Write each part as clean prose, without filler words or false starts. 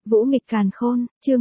Vũ nghịch càn khôn, chương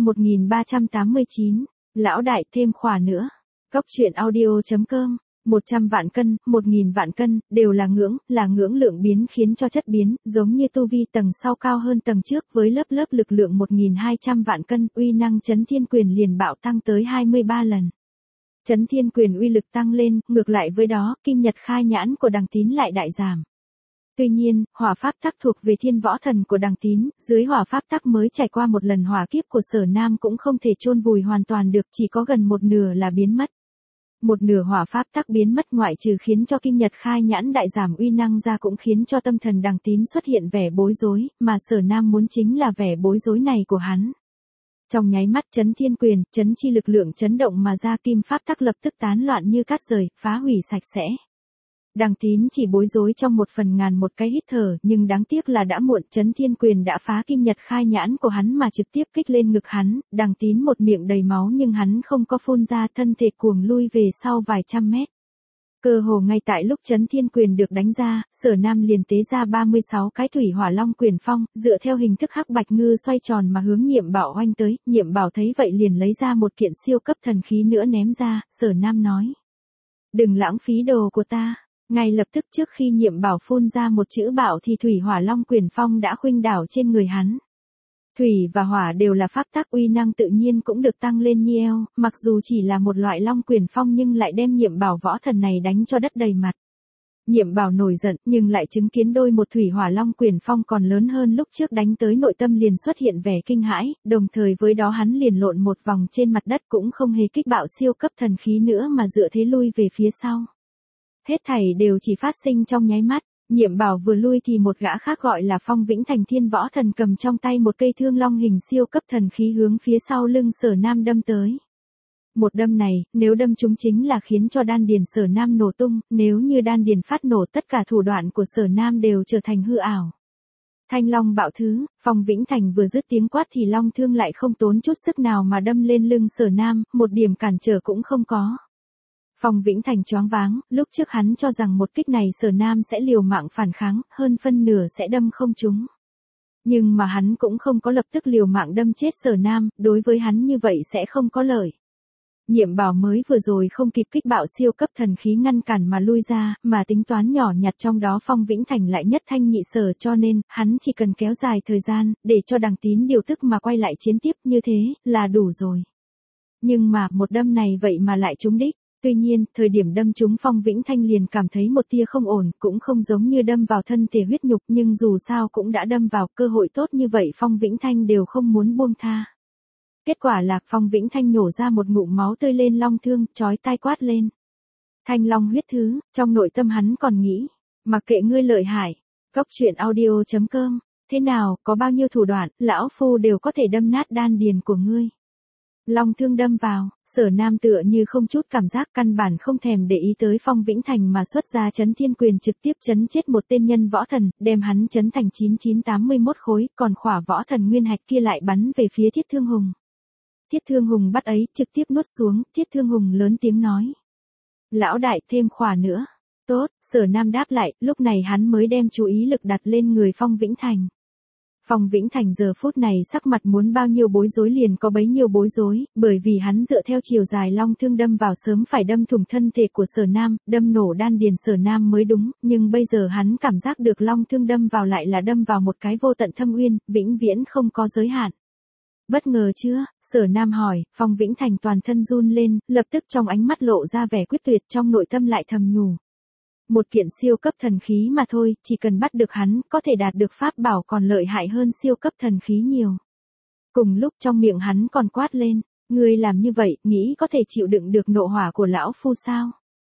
1389, lão đại thêm khỏa nữa. Cóc truyện audio.com, 100 vạn cân, 1000 vạn cân, đều là ngưỡng lượng biến khiến cho chất biến, giống như tu vi tầng sau cao hơn tầng trước với lớp lực lượng 1200 vạn cân, uy năng chấn thiên quyền liền bạo tăng tới 23 lần. Chấn thiên quyền uy lực tăng lên, ngược lại với đó, kim nhật khai nhãn của Đằng Tín lại đại giảm. Tuy nhiên, hỏa pháp tắc thuộc về thiên võ thần của Đằng Tín, dưới hỏa pháp tắc mới trải qua một lần hỏa kiếp của Sở Nam cũng không thể chôn vùi hoàn toàn được, chỉ có gần một nửa là biến mất. Một nửa hỏa pháp tắc biến mất ngoại trừ khiến cho kim nhật khai nhãn đại giảm uy năng ra cũng khiến cho tâm thần Đằng Tín xuất hiện vẻ bối rối, mà Sở Nam muốn chính là vẻ bối rối này của hắn. Trong nháy mắt chấn thiên quyền, chấn chi lực lượng chấn động mà ra kim pháp tắc lập tức tán loạn như cát rời, phá hủy sạch sẽ. Đằng Tín chỉ bối rối trong 1/1000 một cái hít thở, nhưng đáng tiếc là đã muộn, chấn thiên quyền đã phá kim nhật khai nhãn của hắn mà trực tiếp kích lên ngực hắn, Đằng Tín một miệng đầy máu nhưng hắn không có phun ra, thân thể cuồng lui về sau vài trăm mét. Cơ hồ ngay tại lúc chấn thiên quyền được đánh ra, Sở Nam liền tế ra 36 cái thủy hỏa long quyền phong, dựa theo hình thức hắc bạch ngư xoay tròn mà hướng Nhiệm Bảo oanh tới, Nhiệm Bảo thấy vậy liền lấy ra một kiện siêu cấp thần khí nữa ném ra, Sở Nam nói: "Đừng lãng phí đồ của ta." Ngay lập tức trước khi Nhiệm Bảo phun ra một chữ bảo thì thủy hỏa long quyền phong đã khuynh đảo trên người hắn. Thủy và hỏa đều là pháp tắc, uy năng tự nhiên cũng được tăng lên nhiều, mặc dù chỉ là một loại long quyền phong nhưng lại đem Nhiệm Bảo võ thần này đánh cho đất đầy mặt. Nhiệm Bảo nổi giận nhưng lại chứng kiến đôi một thủy hỏa long quyền phong còn lớn hơn lúc trước đánh tới, nội tâm liền xuất hiện vẻ kinh hãi, đồng thời với đó hắn liền lộn một vòng trên mặt đất cũng không hề kích bạo siêu cấp thần khí nữa mà dựa thế lui về phía sau. Hết thảy đều chỉ phát sinh trong nháy mắt. Nhiệm Bảo vừa lui thì một gã khác gọi là Phong Vĩnh Thành thiên võ thần cầm trong tay một cây thương long hình siêu cấp thần khí hướng phía sau lưng Sở Nam đâm tới. Một đâm này, nếu đâm trúng chính là khiến cho đan điền Sở Nam nổ tung, nếu như đan điền phát nổ tất cả thủ đoạn của Sở Nam đều trở thành hư ảo. Thanh long bạo thứ, Phong Vĩnh Thành vừa dứt tiếng quát thì long thương lại không tốn chút sức nào mà đâm lên lưng Sở Nam, một điểm cản trở cũng không có. Phong Vĩnh Thành choáng váng, lúc trước hắn cho rằng một kích này Sở Nam sẽ liều mạng phản kháng, hơn phân nửa sẽ đâm không trúng. Nhưng mà hắn cũng không có lập tức liều mạng đâm chết Sở Nam, đối với hắn như vậy sẽ không có lợi. Nhiệm Bảo mới vừa rồi không kịp kích bạo siêu cấp thần khí ngăn cản mà lui ra, mà tính toán nhỏ nhặt trong đó Phong Vĩnh Thành lại nhất thanh nhị sở, cho nên, hắn chỉ cần kéo dài thời gian, để cho Đằng Tín điều tức mà quay lại chiến tiếp, như thế, là đủ rồi. Nhưng mà, một đâm này vậy mà lại trúng đích. Tuy nhiên, thời điểm đâm trúng Phong Vĩnh Thanh liền cảm thấy một tia không ổn, cũng không giống như đâm vào thân thể huyết nhục, nhưng dù sao cũng đã đâm vào, cơ hội tốt như vậy Phong Vĩnh Thanh đều không muốn buông tha. Kết quả là Phong Vĩnh Thanh nhổ ra một ngụm máu tươi lên long thương, chói tai quát lên: "Thanh long huyết thứ!" Trong nội tâm hắn còn nghĩ: "Mặc kệ ngươi lợi hại." Cóc truyện audio.com, thế nào, có bao nhiêu thủ đoạn, lão phu đều có thể đâm nát đan điền của ngươi. Long thương đâm vào, Sở Nam tựa như không chút cảm giác, căn bản không thèm để ý tới Phong Vĩnh Thành mà xuất ra chấn thiên quyền trực tiếp chấn chết một tên nhân võ thần, đem hắn chấn thành 9981 khối, còn khỏa võ thần nguyên hạch kia lại bắn về phía Thiết Thương Hùng. Thiết Thương Hùng bắt ấy, trực tiếp nuốt xuống, Thiết Thương Hùng lớn tiếng nói: "Lão đại thêm khỏa nữa." "Tốt." Sở Nam đáp lại, lúc này hắn mới đem chú ý lực đặt lên người Phong Vĩnh Thành. Phong Vĩnh Thành giờ phút này sắc mặt muốn bao nhiêu bối rối liền có bấy nhiêu bối rối, bởi vì hắn dựa theo chiều dài long thương đâm vào sớm phải đâm thủng thân thể của Sở Nam, đâm nổ đan điền Sở Nam mới đúng, nhưng bây giờ hắn cảm giác được long thương đâm vào lại là đâm vào một cái vô tận thâm uyên, vĩnh viễn không có giới hạn. "Bất ngờ chưa?" Sở Nam hỏi. Phong Vĩnh Thành toàn thân run lên, lập tức trong ánh mắt lộ ra vẻ quyết tuyệt, trong nội tâm lại thầm nhủ: một kiện siêu cấp thần khí mà thôi, chỉ cần bắt được hắn, có thể đạt được pháp bảo còn lợi hại hơn siêu cấp thần khí nhiều. Cùng lúc trong miệng hắn còn quát lên: "Ngươi làm như vậy, nghĩ có thể chịu đựng được nộ hỏa của lão phu sao?"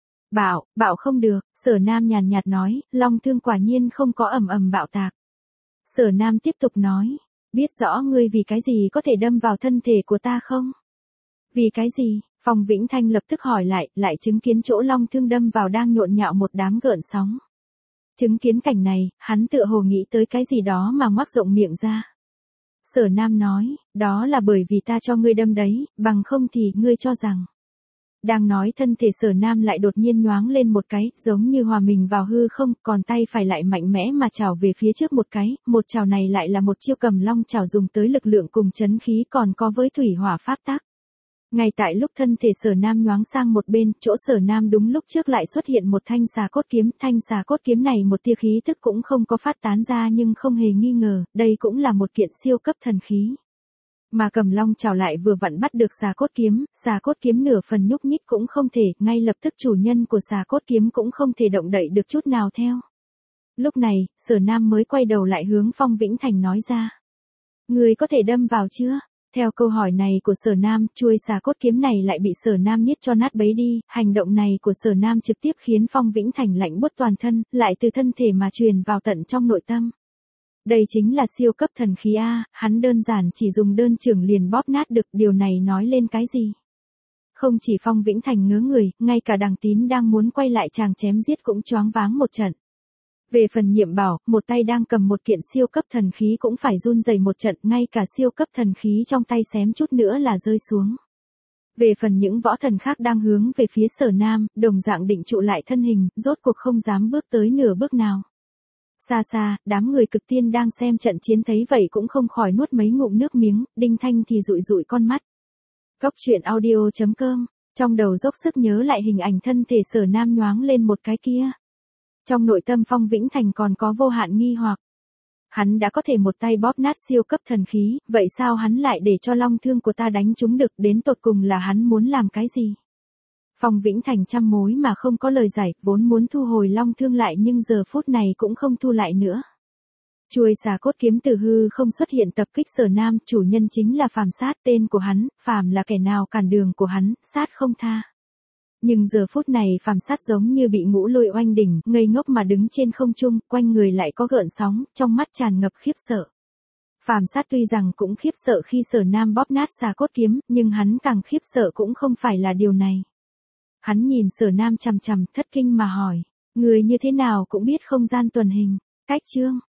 Bạo không được." Sở Nam nhàn nhạt nói, long thương quả nhiên không có ầm ầm bạo tạc. Sở Nam tiếp tục nói: "Biết rõ ngươi vì cái gì có thể đâm vào thân thể của ta không?" "Vì cái gì?" Phong Vĩnh Thanh lập tức hỏi lại chứng kiến chỗ long thương đâm vào đang nhộn nhạo một đám gợn sóng. Chứng kiến cảnh này, hắn tựa hồ nghĩ tới cái gì đó mà ngoác rộng miệng ra. Sở Nam nói: "Đó là bởi vì ta cho ngươi đâm đấy, bằng không thì ngươi cho rằng Đang nói thân thể Sở Nam lại đột nhiên nhoáng lên một cái, giống như hòa mình vào hư không, còn tay phải lại mạnh mẽ mà chảo về phía trước một cái, một chảo này lại là một chiêu cầm long chảo dùng tới lực lượng cùng chấn khí còn có với thủy hỏa pháp tác. Ngay tại lúc thân thể Sở Nam nhoáng sang một bên, chỗ Sở Nam đúng lúc trước lại xuất hiện một thanh xà cốt kiếm, thanh xà cốt kiếm này một tia khí tức cũng không có phát tán ra nhưng không hề nghi ngờ, đây cũng là một kiện siêu cấp thần khí. Mà cầm long chảo lại vừa vặn bắt được xà cốt kiếm nửa phần nhúc nhích cũng không thể, ngay lập tức chủ nhân của xà cốt kiếm cũng không thể động đậy được chút nào theo. Lúc này, Sở Nam mới quay đầu lại hướng Phong Vĩnh Thành nói ra. Người có thể đâm vào chưa? Theo câu hỏi này của Sở Nam, chuôi xà cốt kiếm này lại bị Sở Nam niết cho nát bấy đi, hành động này của Sở Nam trực tiếp khiến Phong Vĩnh Thành lạnh buốt toàn thân, lại từ thân thể mà truyền vào tận trong nội tâm. Đây chính là siêu cấp thần khí A, hắn đơn giản chỉ dùng đơn chưởng liền bóp nát được, điều này nói lên cái gì? Không chỉ Phong Vĩnh Thành ngớ người, ngay cả Đằng Tín đang muốn quay lại chàng chém giết cũng choáng váng một trận. Về phần Nhiệm Bảo, một tay đang cầm một kiện siêu cấp thần khí cũng phải run rẩy một trận, ngay cả siêu cấp thần khí trong tay xém chút nữa là rơi xuống. Về phần những võ thần khác đang hướng về phía Sở Nam, đồng dạng định trụ lại thân hình, rốt cuộc không dám bước tới nửa bước nào. Xa xa, đám người cực tiên đang xem trận chiến thấy vậy cũng không khỏi nuốt mấy ngụm nước miếng, Đinh Thanh thì dụi dụi con mắt. Cốc truyện audio.com, trong đầu dốc sức nhớ lại hình ảnh thân thể Sở Nam nhoáng lên một cái kia. Trong nội tâm Phong Vĩnh Thành còn có vô hạn nghi hoặc. Hắn đã có thể một tay bóp nát siêu cấp thần khí, vậy sao hắn lại để cho long thương của ta đánh trúng được, đến tột cùng là hắn muốn làm cái gì? Phong Vĩnh Thành trăm mối mà không có lời giải, vốn muốn thu hồi long thương lại nhưng giờ phút này cũng không thu lại nữa. Chuôi xà cốt kiếm từ hư không xuất hiện tập kích Sở Nam, chủ nhân chính là Phàm Sát, tên của hắn, Phàm là kẻ nào cản đường của hắn, sát không tha. Nhưng giờ phút này Phàm Sát giống như bị ngũ lôi oanh đỉnh, ngây ngốc mà đứng trên không trung, quanh người lại có gợn sóng, trong mắt tràn ngập khiếp sợ. Phàm Sát tuy rằng cũng khiếp sợ khi Sở Nam bóp nát xà cốt kiếm, nhưng hắn càng khiếp sợ cũng không phải là điều này. Hắn nhìn Sở Nam chằm chằm, thất kinh mà hỏi, người như thế nào cũng biết không gian tuần hình, cách chương.